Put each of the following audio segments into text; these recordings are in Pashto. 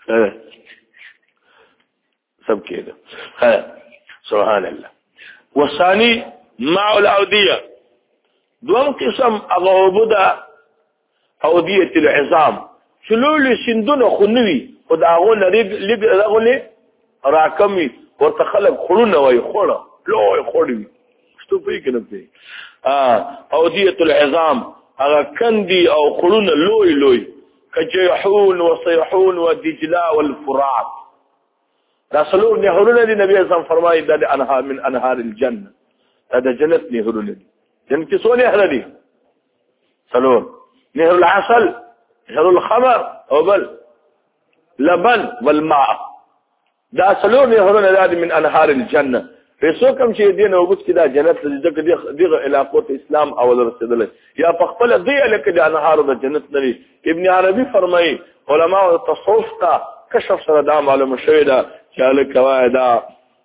سب كده سبحان الله. والثاني مع الأودية دوم قسم أغوبدا أودية العظام شلول سندون خنوي وداغون لغولي راكمي وتخلق خلونا ويخولا لو يخولي شتو فيك نبتي أودية العظام أغا كندي أو خلونا لوي كجيحون وصيحون ودجلا والفرات رسولون نهرون دي نبي اسلام فرمائي دا انهار من انهار الجنة هذا جنة نهرون دي جنة سو نهر دي سلون نهر العسل نهر الخمر او بل لبن والماء دا سلون نهرون دي من انهار الجنة فيسو كم شيء دينا وقت كده جنة دي الى قوة اسلام اول رسول الله يا فقبل ضيع لك دي انهار دا جنة نبي ابن عربي فرمائي علماء التصوف كشف سردام معلومة شويدة شالك واحدة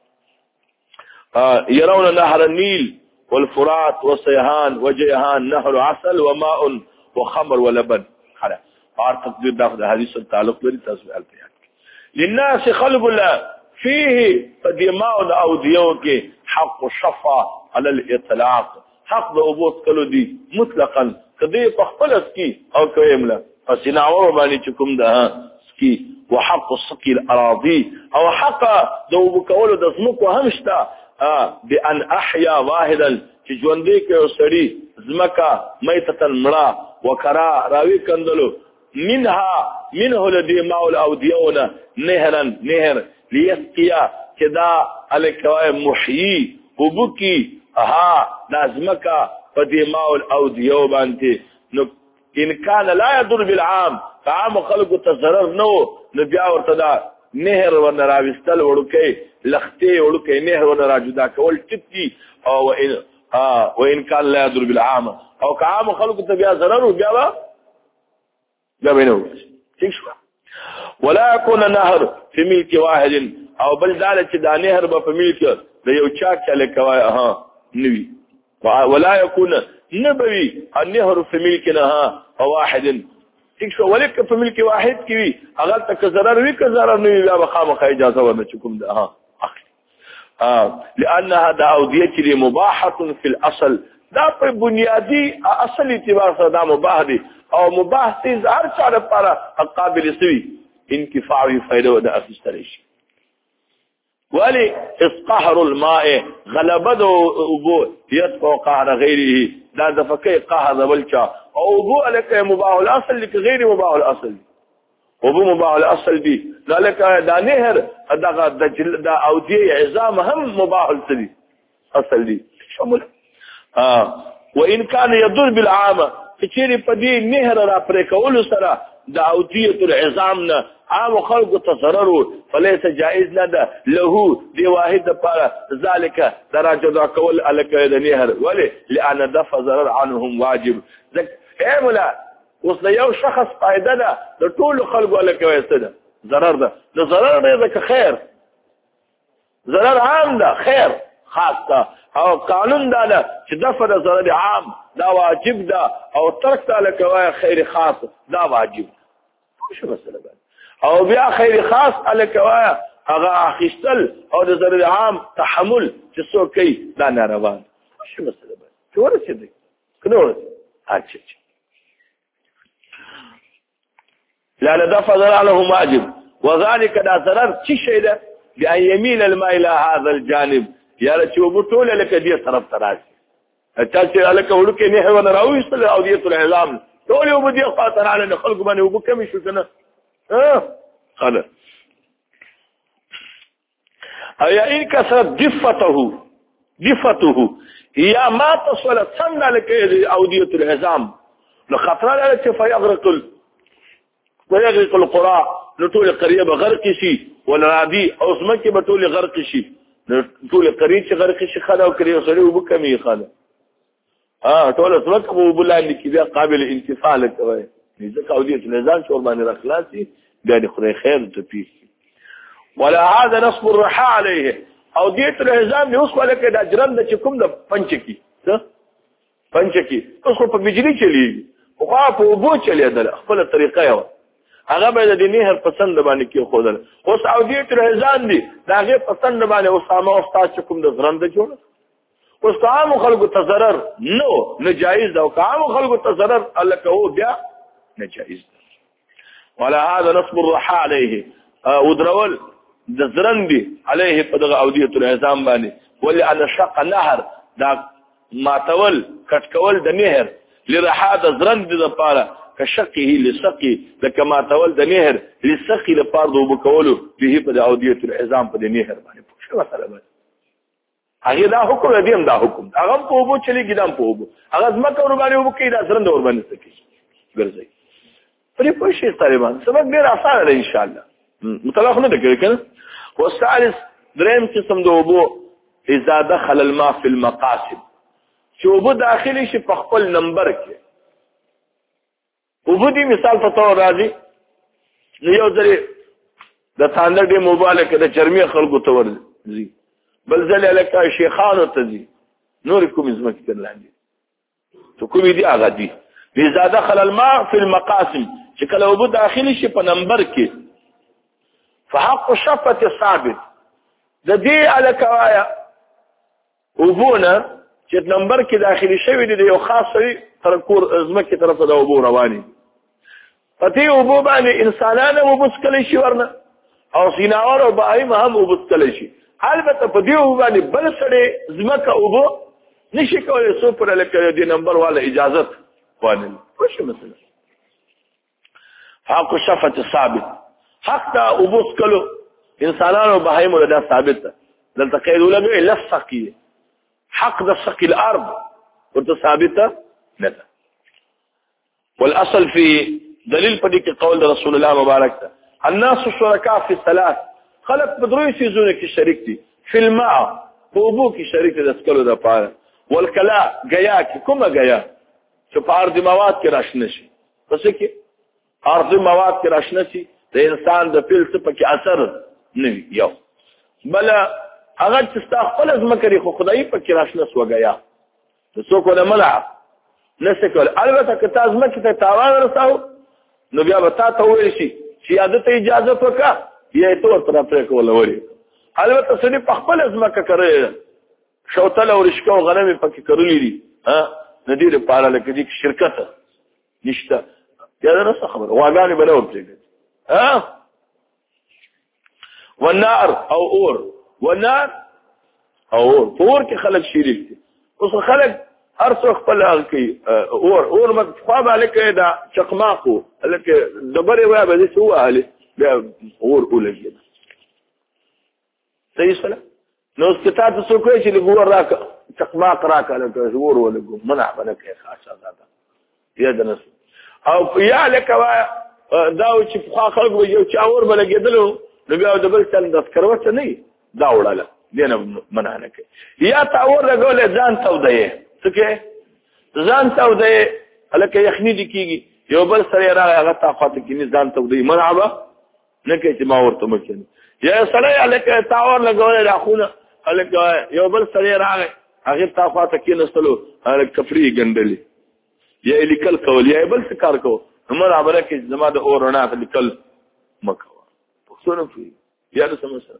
يرون نهر النيل والفرات والصيهان وجيهان نهر عسل وماء وخمر ولبن خلاص عارف تقدير داخل حديث التعلق بالتسبيح البيان للناس قلب الله فيه فدماء او ديوك حق الشفا على الاطلاق حق ابوت كلو دي مطلقا قضيه تخلص كي او كيملا فسنعور باني تكم ده سكي وحق السقي الأراضي أو حق دوبك ولد اسمك وهمشتا بأن أحيا واحدا تجوان ديك يسري زمكا ميتة مرا وكرا راوي كندلو منه لدي ماء الأوديون نهر ليسقيا كدا الكوائب محيي وبكي لازمكا فدي ماء الأوديون بانتي إن كان لا يضر بالعام فعام خلقو تضرر نبيا ورتدا نهر ونراوستل وركي لختي وركي نهر ونراجدا كول تتي او وان كان لا يضر بالعام او كعام خلقو تبيا ضرر وبيا بينه ولا يكون نهر في ملك واحد او بل ذلك دا نهر في ملك ليوچاك لك نبي ولا يكون نبوي النهر في ملكنا واحد تكشو ولك في ملك واحد كي اغلت كزرر وي كزرر نوي بیا بخامخ اجازه ورنه چکم ده لان هذا اوديه مباحه في الاصل دا په بنیادی اصل اعتبار سره دا مباح دي او مباح تیز هر چا لپاره قابل سوي انکفاعي فائده ودا اخستل شي ولي اسقهر الماء غلبده ابو يدفع قهر غيره دا دفكي قهر بلچا او ابو لك مباح الاصل لك غير مباح الاصل ابو مباح الاصل دي ذلك دا نهر دا اوديه عظام هم مباح الاصل دي شمول وان كان يضر بالعامه كثير بدي نهر را پرکول سره دا اوديه العظامنا عام خلق تضرروا فليس جائز لنا له دي واحد پر ذلك درجه کول الک نهر ولي لان دفع ضرر عنهم واجب اعملا وصل یو شخص قاعده ده د ټول خلق الک وسده ضرر ده ضرر ده خیر ضرر عام ده خیر خاص ده او قانون ده چې دفع ضرر عام دا واجب ده او ترک الک خیر خاص دا واجب شو مسله ده او بیا خیر خاص الکوایا هغه اخیستل او د ضرر عام تحمل چې څوک کوي دا ناروا شو مسله ده چې ورسېږي کنه ورسېږي لا دفع ضرر له واجب وذلك دا ضرر شي شي ده بان يميل الماء الى هذا الجانب یا چې وبټول لکه دې طرف تراشي چې الکه ورکه نه هو راوي صلی او دې العظام ټول یو بدی خاطر على خلق باندې وبکم شو کنه خلاص ايا ان كسرت دفته هي ما تصل سنه لك اوديه العظام لخطر على فيغرق القرى لطول القريه بغرق شي والرادي او اسمك بطول غرق شي طول القريه غرق شي خلا وكريه سري وبكمي خلا طول اسمك وبلاندي كده قابل انتفاع لك ځکه اوديه العظام شو باندې راخلاصي بیا خدای خیر ته پیښ ولا هذا نصب الرحى عليه اوديه العظام اوس ولکه د اجرم د چکم د پنچکی اوس په بجلی چلی او په وبو چلی د خپل طریقه یو هغه به د نهر پسند باندې کې خودل اوس اودیت الحزام دي دا هغه پسند باندې اسامه استاد کوم د زرند جوړ اوس عام خلکو ته ضرر نو ناجایز او عام خلکو ته ضرر الله کو بیا ناجایز ولا هذا نصب الرحى عليه ودرول د زرندي عليه په دغه اودیت الحزام باندې ولي ان شق نهر دا ماتول کټکول د نهر لرحى د زرند د پاره كشقه لسقي لكما ماتول د نهر لسقي لپاره د وبکولو به په د اودیت الحزام په د نهر باندې څه مثلا باندې هغه دا حکم دی هم دا حکم هغه په وبو چلی ګدام په وبو هغه ځمکه ور باندې وبو کې دا زرند ور باندې سکی ګرځي پرې پوښي طالبان سبق ډیر آسان دی ان شاء الله مطلق نه دګر کنه والثالث دریم قسم د وبو اذا دخل الماء في المقاصد چې وبو داخلي شي په خپل نمبر کې وبدي مثال په تور راځي نو یو ځل د تاندر دی موبایل کې د چرمي خلکو ته ورځي بل ځل لکه شیخانو ته دي نور کوم زمکه کړلاندي تو کوم دي هغه دي اذا دخل الماء في المقاسم چې کله وبو داخلي شي په نمبر کې فحق الشفه ثابت د دې الکوایا وبونه چې نمبر کې داخلي شوی دی یو خاصه تر کور زمکه طرف ته وبو رواني پتی وبو باندې انسانانه وبو سکلی شي ورنه او سیناور او بایم هم وبو سکلی شي البته په دې وبو باندې بل سړی زمکه وبو نشي کولای سو پر لکه دې نمبر والا اجازه وانه څه مثلا حق الشفه ثابت حق دا وبو سکلو انسانانو بایم له دا ثابت دلته قید ولګي لسقي حق د سقي الارض ورته ثابته نه والاصل في دلیل پدې کې قول رسول الله مبارک ته الناس شرکاء في الثلاث خلق بدروي في زونه کې شریک دي في الماء وبو کې شریک دي اسکلو د پاره والکلا غیا کې کومه غیا چې په ارض مواد کې راشنه شي پس کې ارض مواد کې راشنه شي د انسان د فعل څخه کې اثر نه یو بل هغه چې استخپل ځمکري خو خدای په کې راشنه سوګیا د څوک ولا منع نسکول البته که تاسو مکه ته تاوان رساو نو بیا به تاسو ویل شي چې عادت اجازه وکړه یې تو تر پرې کول وری البته سړي په خپل ځمکه کوي شوتل او رشکو غنم پکې کړلې دي ها ندی لپاره لکه دي شرکت نشته یا دا څه خبره واګانې بل ورته ها والنار او اور والنار او اور کې خلک شریک دي اوس خلک هر څو خپل کوي اور مخفاب عليك دا چقماقو لکه دبره وای به څه واله دا اور ولګي صحیح سره نو کتاب څه کوي چې لګور راک چقماق راک لکه اور ولګو منع بلکه خاصه ده یا دنس او یا لکه دا چې خو خلک یو چا اور بلګیدلو نو بیا د بل څه د کروته نه دا وړاله دینه منع نه کوي یا تا اور لګول ځان ته ودی څه ځان ته ودی الکه یخنی دي کیږي یو بل سره راغی هغه طاقت کې نه ځان ته ودی منعبه نه کوي چې ما ورته مکن یا سره الکه تاور لګول راخونه الکه یو بل سره راغی هغه طاقت کې نستلو الکه کفری ګندلی یا لیکل کول یا بل څه کار کو منعبه کې زما د اورونه لیکل مکو پښتون فی یا د سمسره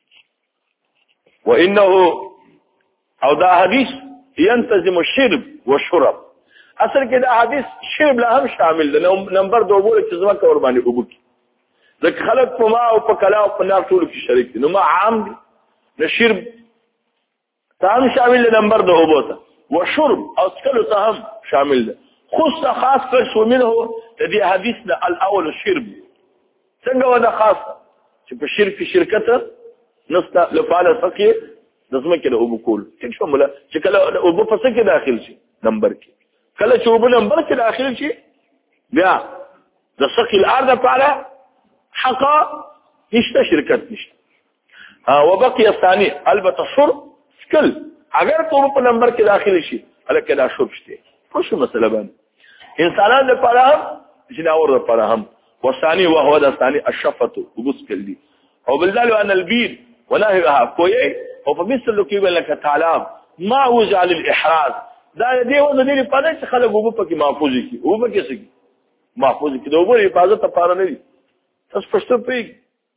وانه او دا حدیث ينتظم الشرب والشرب اصل کې دا حدیث شرب له هم شامل ده نمبر 2 بوله چې زما کور باندې وبکی ځکه خلک په ما او په کلا او په نار ټول کې شریک دي نو ما عام دي نو شرب تام شامل ده نمبر 2 بوله وشرب او څکلو ته هم شامل ده خص خاص پر شومنه د دې حدیث نه الاول الشرب څنګه ودا خاص چې په شرک شرکت نستا لفعل فقيه دسمه کې د ابو کول څه شامل چې کله ابو پسې کې داخل شي نمبر کې کله چې ابو نمبر کې داخل شي بیا د سقي الارض لپاره حق نشته شرکت نشته وبقي الثاني البته شرب سکل اگر ته په نمبر کې داخل شي الکه دا شرب شته څه مسله باندې انسانان لپاره جناور لپاره هم والثاني وهو الثاني الشفه وبسكل دي او بالذات ان البيد ونهيها كوي او په مثل لکه لك تعالی ما وجعل الاحراز دا دې و نه لري په دې خلک وب پکې محفوظ کی وب پکې سګي محفوظ کی دوه حفاظت لپاره نه دي تاسو پښتو پوهیږئ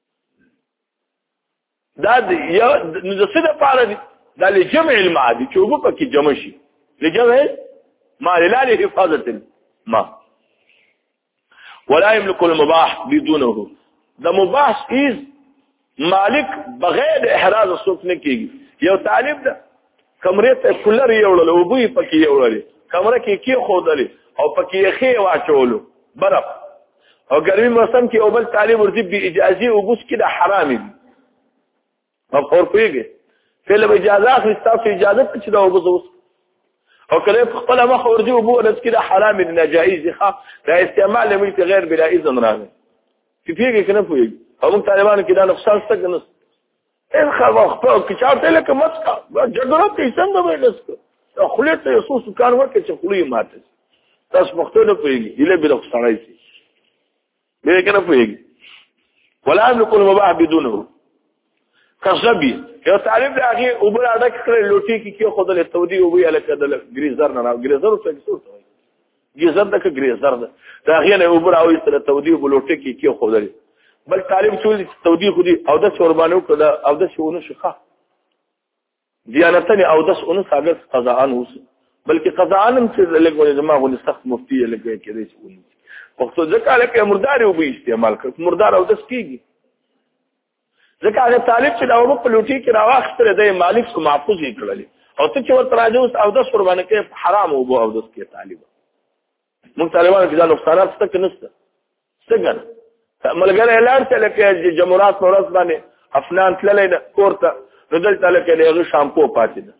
دا یو د څه دپاره دي دا لجمع الماء دي چې اوبه پکې جمع شي لجمع ما لا لحفاظة الماء ولا يملك المباح بدونه د مباح چیز مالک بغیر احراز څوک نه کیږي یو طالب ده کمرې ته کولر یوړل او بوی پکې یوړل کمره کې خودلې او پکې خې واچولو برف او ګرمي موسم کې اول طالب ورته به اجازه او بوس کې د حرام دي او اور کویږي فعل اجازه اخلي تاسو اجازه ته چې دا وبوس او کله خپل مخ ورځي او بو ورځ کې د حرام دي ناجایز دي دا استعمال لمن غیر بلا اذن راغی چې پیږي کنه پیږي او موږ طالبانو کې دا نقصان څه کنه ان خو خپل کې چارته لکه مسکا جګړه کې څنګه وایسته خپل ته یسوس کار ورکړي چې خپلې ماته تاسو مختلف پیږي اله بل خسارای شي به کنه پیږي ولا يملك المباح بدونه کسبی یو طالب راغی او بل اډک کړي لوټي کې خود له تودي او وی الکه د ګریزر نه راو ګریزر څه څه ګریزر د ګریزر ده راغی نه او بل او سره تودي او لوټي کې خود له بل طالب ټول تودي خو دي او د شوربانو کړه او د شونه شخه دیانتنی او د شونه ثابت قضاءن اوس بلکې قضاءن هم چې لګول دماغ ولې سخت مفتی لګي کېږي وخت ځکه لکه مردار او به استعمال کړ مردار او د سکیږي ځکه هغه طالب چې دا و په لوټي کې راوخته دی مالک کو محفوظ یې کړل او ته چې ورته راځو او د قربانه کې حرام او بو او د کې طالب موږ طالبانو کې دا نقصانات څه نشته څنګه ملګری اعلان کړل چې جمهوریت نورس باندې افنان تللی نه کوړه نو دلته لکه دغه شامپو پاتې ده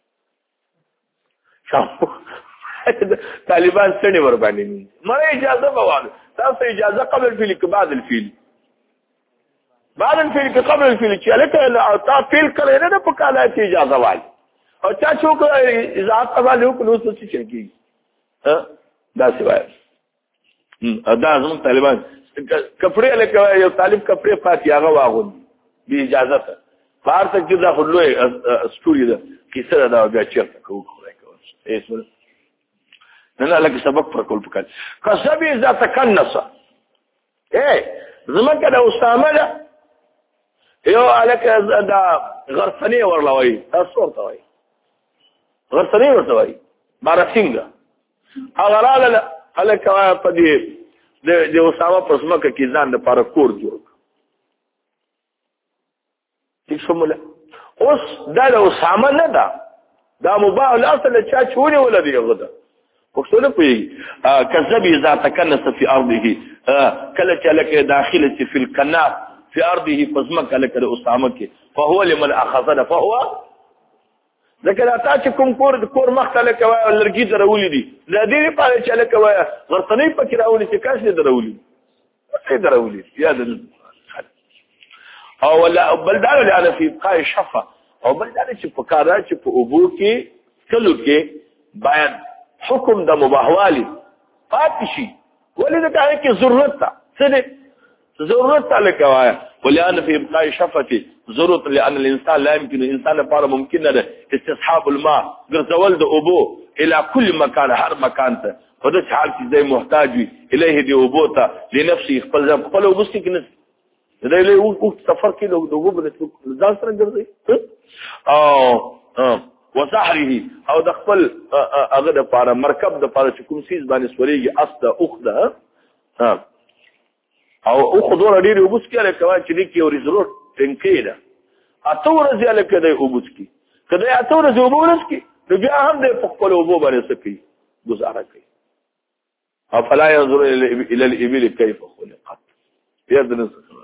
شامپو طالبان څنګه ور باندې مړه اجازه بواله تاسو اجازه قبل الفيل کې بعد الفيل بعد الفيل کې قبل الفيل چې لکه تا فيل کړی نه په کاله کې اجازه والی او چا څوک اجازه والو کو نو څه چې کیږي دا څه وایي دا زموږ طالبان کپڑے لکه یو طالب کپڑے پاتې هغه واغون به اجازه ته بهر ته کې دا خلوی استوري ده کیسه دا بیا چیرته کوو ایس نه لکه سبق پر کول پکړ کسبی ذات کنص زمکه د اسامه ده یو الکه دا غرسنی ورلوي تاسو ورته وای غرسنی ورته وای بارسینګه هغه رااله الکه په دې د اسامه په سمکه کې ځان د پاره کور جوړ ٹھیک شموله اوس دا د اسامه نه ده دا مباح الاصل چا چونی ولدي غدا وښونه پوي کذب اذا تكنس في ارضه کله چې لکه داخله في القناع في ارضه فزمکه لکه د اسامه کې فهو لمن اخذنا فهو ذکر اتا چې کوم کور مختله کوي لرګي درولې دي د دې په اړه چې لکه وای غرتنی پکې راولې چې کاش دې درولې څه درولې یاد او ولا بلدار له في ابقاء شفه او بلدار چې په کارا چې په ابو کې کلو کې باید حکم د مباحوالي پاتې شي ولې دا کې ضرورت ده څه ضرورت لك ولأن في إبقاء شفته ضرورت لأن الإنسان لا يمكن الإنسان لپاره ممكن ده استصحاب الماء غرزول د اوبو الى كل مكان هر مكان ته خدای حال چې زي محتاج وي الیه دی اوبو ته لنفسه خپل اوبس کې نه دا له یو سفر کې د اوبو بل ځان سره ګرځي او وسحره او د خپل هغه د لپاره مرکب د لپاره چې کوم سیز باندې سوريږي استه اوخده او خودور ډیر وبس کې لکه چې دې کې یو ریزورټ ټینکې ده اته ورځې لکه دې وبس کې کله اته ورځې وبس کې نو بیا هم دې په خپل وبو باندې سکی گزاره کوي افلا ينظر الى الابل كيف خلقت يدن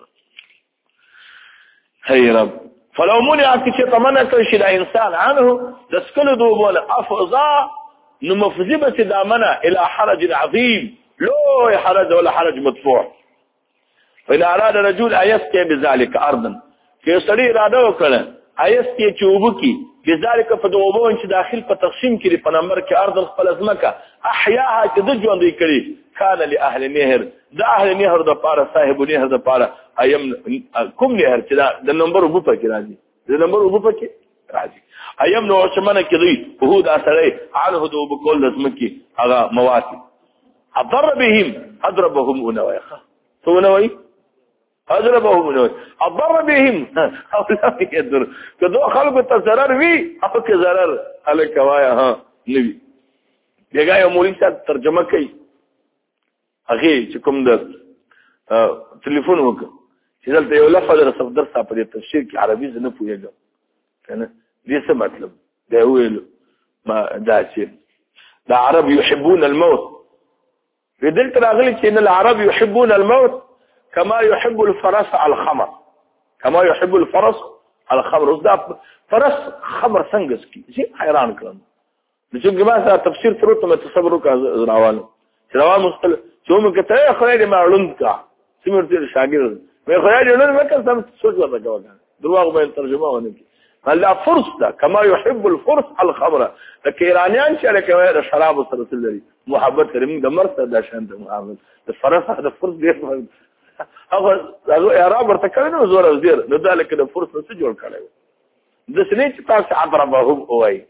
هي رب فلو منعت تمنى كشي الانسان عنه تسكل دوبول افضا نمفزبه دامنا الى حرج عظيم لو حرج ولا حرج مدفوع فإن أراد رجل أيسكي بذلك أرضا كي يصري إرادة وكلا أيسكي چوبكي بذلك فدوبو انش داخل فتقسيم كري فنمبر كي أرضا خلصمك أحياها كدجوان دي كري كان لأهل نهر دا أهل نهر دا پارا صاحب نهر دا پارا أيام كم نهر دا نمبر وبوبا كي راجي دا نمبر وبوبا كي راجي أيام نوشمانا كي ضي وهو دا سري عنه دوبو كل لازمكي أغا مواتي أضر بهم أضربهم أنويخا تو أنوي اضربهم اضر بهم او لا يضر کدو خلق ته ضرر وی او که ضرر الکوایا ها نوی بیګا یو مولوی صاحب ترجمه کوي هغه چې کوم د ټلیفون وکړ چې دلته یو لفظ رسول درس په تفسیر کې عربي زنه پوهیږم کنه دې څه مطلب دا ویل ما دا چې دا عرب يحبون الموت بدلت راغلي چې العرب يحبون الموت كما يحب الفرس على الخمر كما يحب الفرس على الخمر دا فرس خمر څنګه سکي شي حیران کړم چې ما سره تفسیر تروته مې تصور وکړ راوالو چې روان مستل چې موږ ته خدای دې معلوم کا سیمرته شاګرد مې خدای دې نن وکړ سم سوچ وکړ دروغ به ترجمه ونه کی الله فرس دا كما يحب الفرس على الخمر لکه ایرانیان چې لکه د شراب سره لري محبت لري د مرسته د شان د محبت د فرس د فرس دې هغه اعراب ورته کړنو زور او زیر نو دا لکه د فرس څخه جوړ کړی د سنې چې تاسو عبربهم وای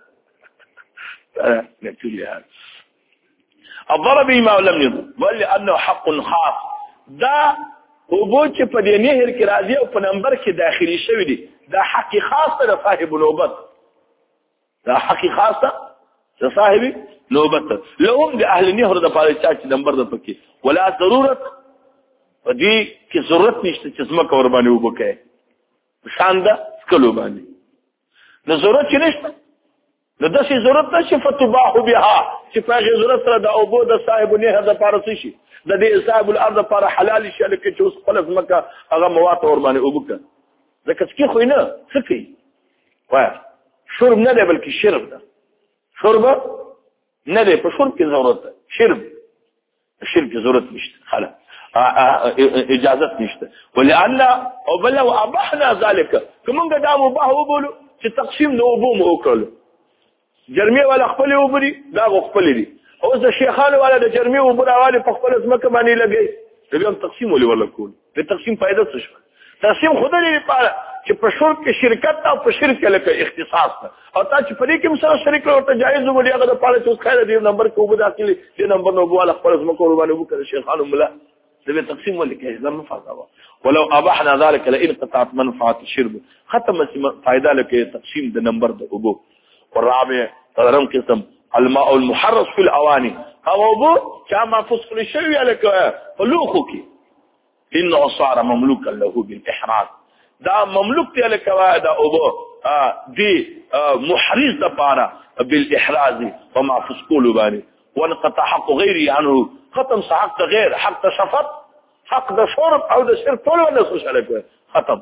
نتیجه الضرب ما لم يضر بل انه حق خاص دا وبو چې په دې نهر کې راځي او په نمبر کې داخلي شوی دی دا حق خاص د صاحب نوبت دا حق خاص د صاحب نوبت لهم د اهل نهر د پاره چې نمبر د پکې ولا ضرورت دې کې ضرورت نشته چې زما کور باندې وبکه شان ده کلو باندې د ضرورت نشته نو د څه ضرورت نشي فتباح بها چې په ضرورت سره د اوبو د صاحب نهر د پاره شي د دې صاحب الارض لپاره حلال شي لکه چې اوس خپل مکه هغه مواد اور باندې وبکه ځکه چې خو نه سکی وای شرب نه دی بلکې شرب ده شرب نه دی په شرب کې ضرورت ده شرب کې ضرورت نشته خلاص اجازه نشته ولئن او بل ابحنا ذلك کومه دا مباح وبولو چې تقسیم نو وبو مو وکړو جرمي ولا خپل وبري دا خپل دي او د شیخانو ولا د جرمي وبراوالي په خپل ځمکه باندې لګي دغه تقسیم ولې ولا کول د تقسیم فائدہ څه شو تقسیم خود لري چې په شرک کې شرکت او په شرک کې لکه اختصاص او تا چې په دې کې مسره شریک ورته جایز وبدي هغه د پاره چې خیر دې نمبر کې وبدا کړي دې نمبر نو بواله خپل ځمکه ور باندې وکړي شیخانو ملا دغه تقسیم ولې کې زمو فاضه ولو ابحنا ذلك لئن قطعت منفعه الشرب ختم فائدہ لکه تقسیم د نمبر د ابو والرابع ترم قسم الماء المحرص في الاواني او ابو كما فصل شيء لك فلوخك انه صار مملوكا له بالاحراز دا مملوك لك دا ابو دي محرز دپاره بالاحراز وما فسقول باني وانقطع حق غيري عنه ختم حق غير حق شفط حق د شرب او د شرب ټول ونسوش لك ختم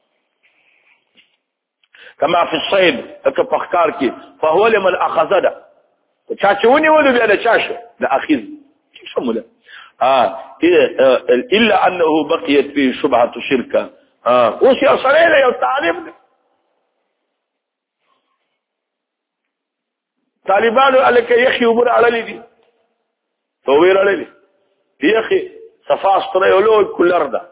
كما في الصيد كفخكار كي فهو لمن اخذ ده چاچونی ولو بیا د چاشه د اخذ شموله الا انه بقيت فيه شبهه شركه اوس یو سره له یو طالبانو الکه یخي وبر علي دي تویر علي یخي صفاستره ولو کولر ده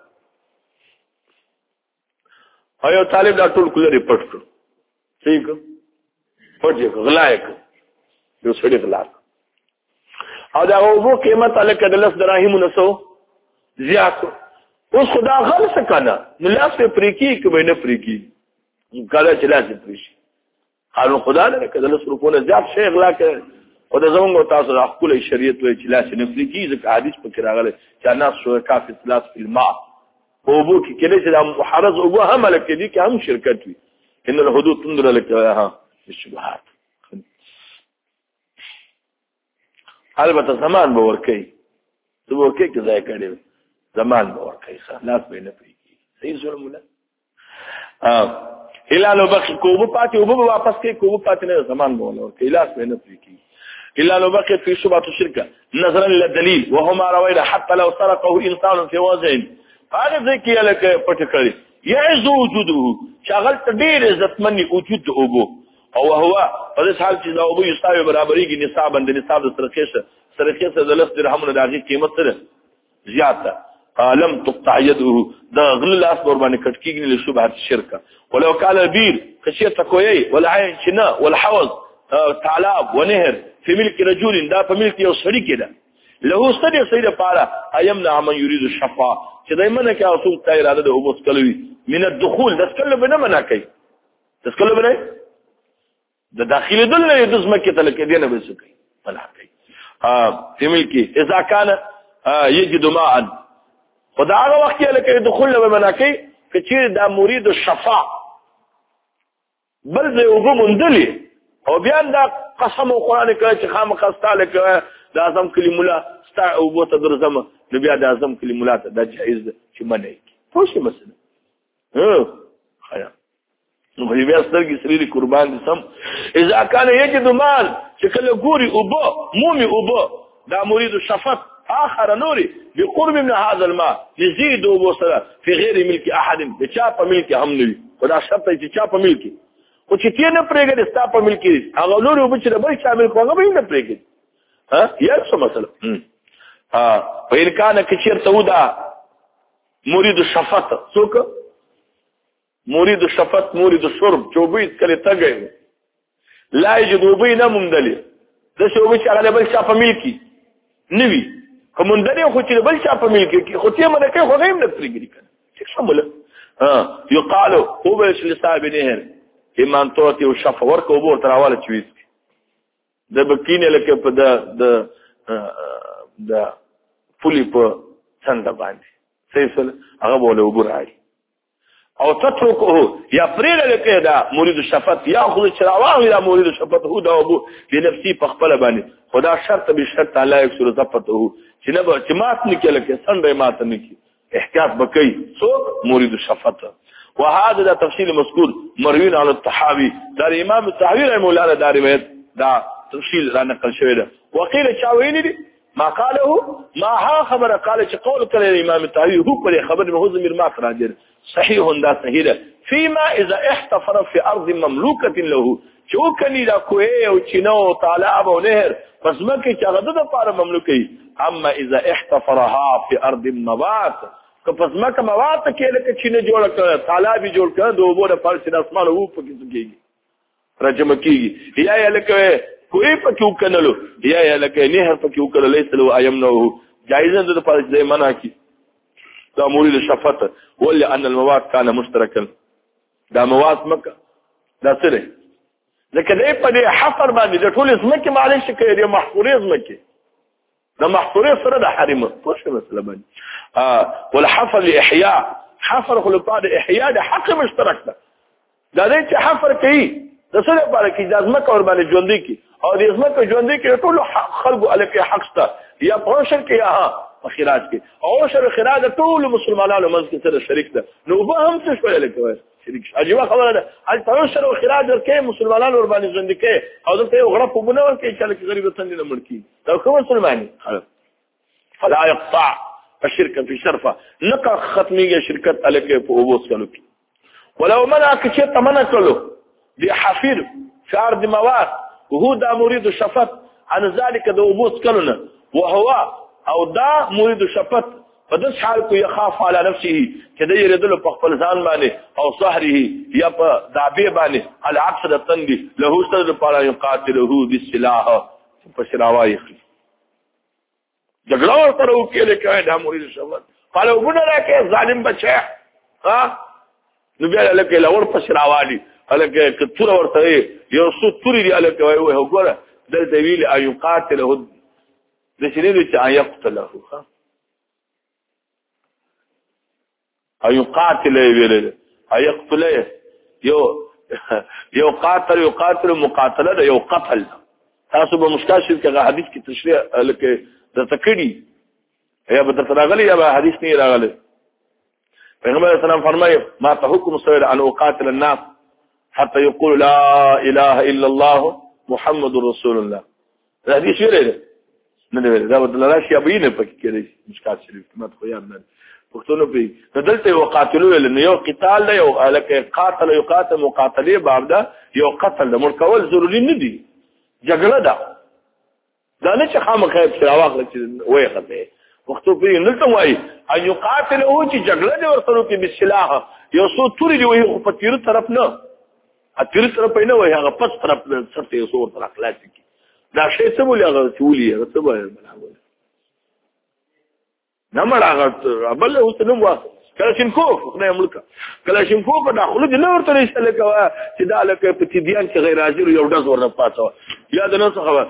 هيو طالب دا ټول کولر پټ کړ ٹھیک پټ غلایک یو سړي غلا او دا وو قیمت الکه د 10 دراهم نسو زیات اوس خدا غل سکنه ملاس په پریکی کې نه پریکی کله چې لاس پریشي قانون خدا نه کله 10 روپونه زیات شي غلا کوي او د زمونږ تاسو د خپل شریعت وی چې لاس نه پریکی ځکه حدیث پکې راغلی چې الناس شو کافي ثلاث في الماء او بو کې کله چې د محرز او هم لکه دي کې هم شرکت وي ان الحدود تنظر لك ها الشبهات البته زمان به ورکی ته ورکی کې ځای کړی زمان به ورکی خلاص به نه پریږي صحیح ظلم ولا الا لو بقي کوو پاتې او به واپس کې کوو پاتې نه زمان به ورکی خلاص به نه پریږي الا لو بقي في شبهه الشركه نظرا للدليل وهما روينا حتى لو سرقه انسان في وزن هذا ذکر لك پټکړي يعز وجوده شغل تدیر عزتمنی وجود اوبو او هو په دې حال چې دا اوبو یستاوي برابرېږي نصاب اند نصاب سرخیسه د 10 درهمونو دغه قیمت سره زیاته لم تقطع يده دا غل لاس ور باندې کټکیږي له شبهه شرکه ولو قال بير خشيه کوي ولا عين شنا ولا حوض تعلاب ونهر في ملك رجل دا په ملک یو سړي کې ده له ستدي سيد پارا ايمنع من يريد الشفاء چې دایمنه کې اوسو ته اراده د اوبوس کلوي من الدخول دسکل بنه منا کوي دسکل بنه د داخلي دل نه د زمکه تل کې دینه بس کوي منع کوي في ملکی اذا كان يجد ماء خدا هغه وخت کې لکه دخول له منا کوي چې دا مرید الشفاء بل زه اوبو مندلي او بیا دا قسم قرآن کې چې خامخستاله کې د اعظم کلمه ستا اوبو ته درځم نو بیا د اعظم کلمه ته دا جایز ده چې منې پوه شي مثلا خیا نو بیا سترګې سری قربان دي سم اذا كان يجد مال چې کله ګوري اوبو مومي اوبو دا مرید الشفاء آخر نوري بقرب من هذا الماء يزيد اوبو سره في غير ملك احد بچا په ملک هم نوي خدا شرط چې چا په ملک او چې تیر نه پرېږدي ستا په ملک هغه نور اوبو چې بل شامل کوغه به نه پرېږدي یا څه مثلا په امکان کې چیرته ودا مرید الشفاء څوک مرید الشفاء مرید الشرب چوبې کله تګي لا يجدوبې نه ممدلي د شوبې چې هغه بل شا په ملک نوي کومندري خو چې بل شا په ملک کې خو ته مده کې خو غیم نه پرېږدي کنه څه شامل يقال هو بل لصاحب نهر ایمان توتی او شفا ورکو بور تراواله چويس د بکینه لکه په د فلی په څنګه باندې سیسل هغه بوله وګورای او تتركه یا پرېل لکه دا مرید الشفاء یاخذ چراواه یا مرید الشفاء هو دا ابو لنفسي په خپل باندې خدا شرط به شرط الله یکسر ضبطه چې نه چې مات نه کله کې څنګه مات نه کی احتیاط بکئی سو مرید الشفاء وهذا ده تفصيل مذكور مروي عن الطحاوي دار امام الطحاوي رحمه الله دار روایت دا تفصيل را نقل شوی ده وقيل چاوینی دي ما قاله ما ها خبر قال چې قول کله امام الطحاوي هو پر خبر مهوز مرما راجر صحيح ده صحيح ده فيما اذا احتفر في ارض مملوكه له چې کني دا کوه او چینو طالب او نهر پس مکه چې هغه د لپاره مملوکي اما اذا احتفرها في ارض النبات که پس مکه مواد کې لکه چې نه جوړ کړ طالبي جوړ کړ د وبو د فرش د اسمان او په کې کېږي راجم کېږي یا لکه کوی په کې وکنلو یا لکه نهر په کې وکړل لیسلو ايمنو جایزه د فرش د منع کی دا مرید الشفاء ولا ان المواد كان مشتركا دا مواد مکه دا سره لکه دې په دې حفر باندې د ټول اسمکه معلش کې دې محفوري اسمکه دا محفوري سره د حرم پوښتنه مثلا باندې والحفر لاحياء حفر خلقات احياء ده حق مشترک ده دا دې چې حفر کوي د سره لپاره کې د اسمکه ور باندې ژوندۍ کی او د اسمکه ژوندۍ کې ټول خلقو الکه حق شته یا پروشن کې یا خراج کې او شر خراج ټول مسلمانانو منځ کې سره شریک ده نو به هم څه شوی لکه شریک عجیب خبره ده ال پروشن او خراج کې مسلمانانو ور باندې ژوندۍ کې او دلته یو غړپ وبونه ورکې چې لکه غریب څنګه نه مړ کی دا کوم مسلمانۍ فلا يقطع الشركه في شرفه نقا ختميه شركت الکه په اوبوس کلو کې ولو منع چې تمنع کلو بحفير في ارض مواد وهو دا مريد الشفاء عن ذلك دا اوبوس کلو وهو او دا مريد الشفاء فدس حال کو يخاف على نفسه كده يردل په خپل ځان باندې او صحره یا په دابه باندې العكس د تندي له سره په يقاتله بالسلاح په شراوای جګړه ورته وکړي کې دا مرید شوت قالو ګونه راکې ظالم بچا ها نو بیا لکه لور په شراوالي لکه کتور ورته یو څو توري دی لکه وای وګوره دلته ویل ايو قاتله د شنو چې ايقتله ها ايو قاتله ویل ايقتله یو قاتل يقاتل مقاتله ده یو قتل تاسو به مشکل کې حدیث کې تشریح لکه د تکړی یا به تراغلی یا به حدیث نه راغلی پیغمبر اسلام فرمایي ما ته حکم سوی ان اقاتل الناس حتى يقول لا اله الا الله محمد رسول الله دا حدیث ویل نه دی دا بدل راشي ابینه پکې کېږي مشکل شریف مت خو یاد نه پښتون په دلته وقاتلو ول نه یو قتال دی او الکه قاتل یقاتل مقاتله باب دا یو قتل د مرکول ضروري نه دی جګړه ده دا نه چې خامخا په راوغله چې وای خته وختو په نه ته وای ان یقاتل او چې جګړه دې ورسره کې بالسلاح یو څو توري دی وای په تیر طرف نه ا تیر طرف نه وای هغه پس طرف سره یو څو طرف خلاص کی دا شی څه ولې هغه چولې هغه څه وای بلاوي نمړ هغه بل اوس نوم واسه کلاشینکوف خدای ملک کلاشینکوف دا خلود نه ورته رساله کوي چې دا لکه په تبيان کې غیر حاضر یو ډز ورنه پاتو یا د نو څه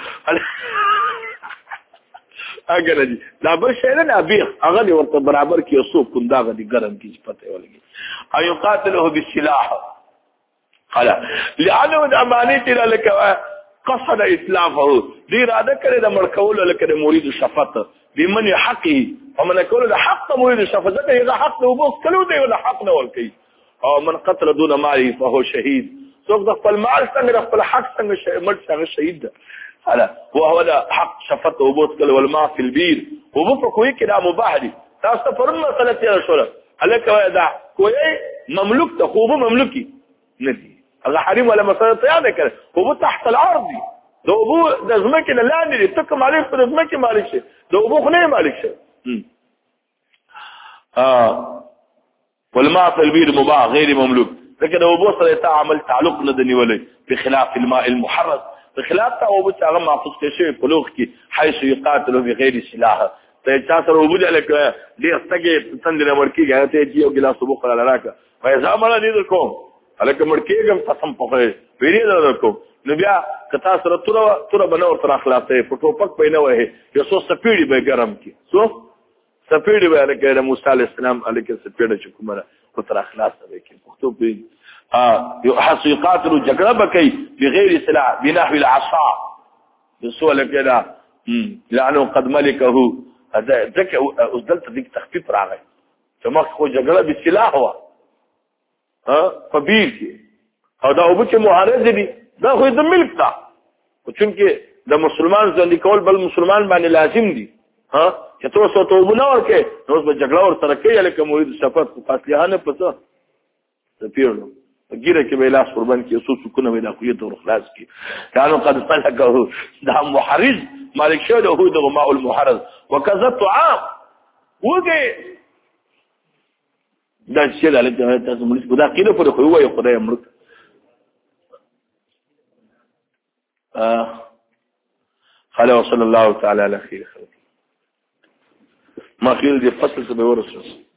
اگر دي دا بل شي نه ابي هغه ورته برابر کې اوسو کنداغه دي ګرم کې پته ولګي ايو قاتله بالسلاح قال لعنه الامانه لك قصد اسلافه دي اراده کړې د مړکول لکه د مرید شفقت بمن حقه ومن يقول له حق مريد الشفقه ده اذا حق وبص كلو ده ولا حق نه ولكي او من قتل دون ماله فهو شهيد سوق ده خپل مال څنګه خپل حق څنګه مرد څنګه شهيد ده هلا وهو ده حق شفقه وبص كلو والماء في البير وبص کوئی کدا مباح دي تاسو پر مسله تیر شو هلکه دا کوئی مملوک ته خوب مملوکي ندي هغه حريم ولا مسله ته کړ هو تحت الارض دو ابو د زمکه لاندې تک مالک په زمکه مالک شه دو ابو خو نه مالک شه والماء في البير مباح غير مملوك لكن ابو سره تعامل تعلق ندني ولا بخلاف الماء المحرز بخلاف ابو هغه محفوظ شوی بلوغ کی حيث يقاتل بغير سلاح ته چا سره ابو دلک دې استګه څنګه ورکیږي ته یو ګلاس ابو خلل راکا فایزا مړه دې کوم هلکه مړکیږم قسم په ویری درکو نو بیا کتا سره تور بنور تر اخلاصې فټو پک پینه وه یو څو سپیډي به ګرم کی سو سپیډي به لکه د موسی علی السلام علیکه سپیډه چې کومه کو تر اخلاص به کی پښتو په یو حس یقاتل جګړه بکای بغیر سلاح بنحو العصا بسوله کده لعنه قد ملكه هذا ذکر اوس دلته دې تخفیف راغی چې مخ خو جګړه بسلاح هوا فبیل کی او دا ابو چې معارض دي دا خو د ملک تا چونکه د مسلمان ځل کول بل مسلمان باندې لازم دي چې تاسو ته وبنه ورکه نو به جګړه ور سره کوي لکه مرید شفقت کو قاتلانه پڅه د پیرلو ګیره کې به لاس قربان کې اوسو سکونه ولا خو یې تور خلاص کې كانوا قد فلكه دا محرز مالک شه له د ماء المحرز وكذا طعام وګي دا چې له تاسو ملک خدا کینه پر خو وای خدای امرک خلا وصلى الله تعالى على خير خلق ما خير دي فصل سبي ورسول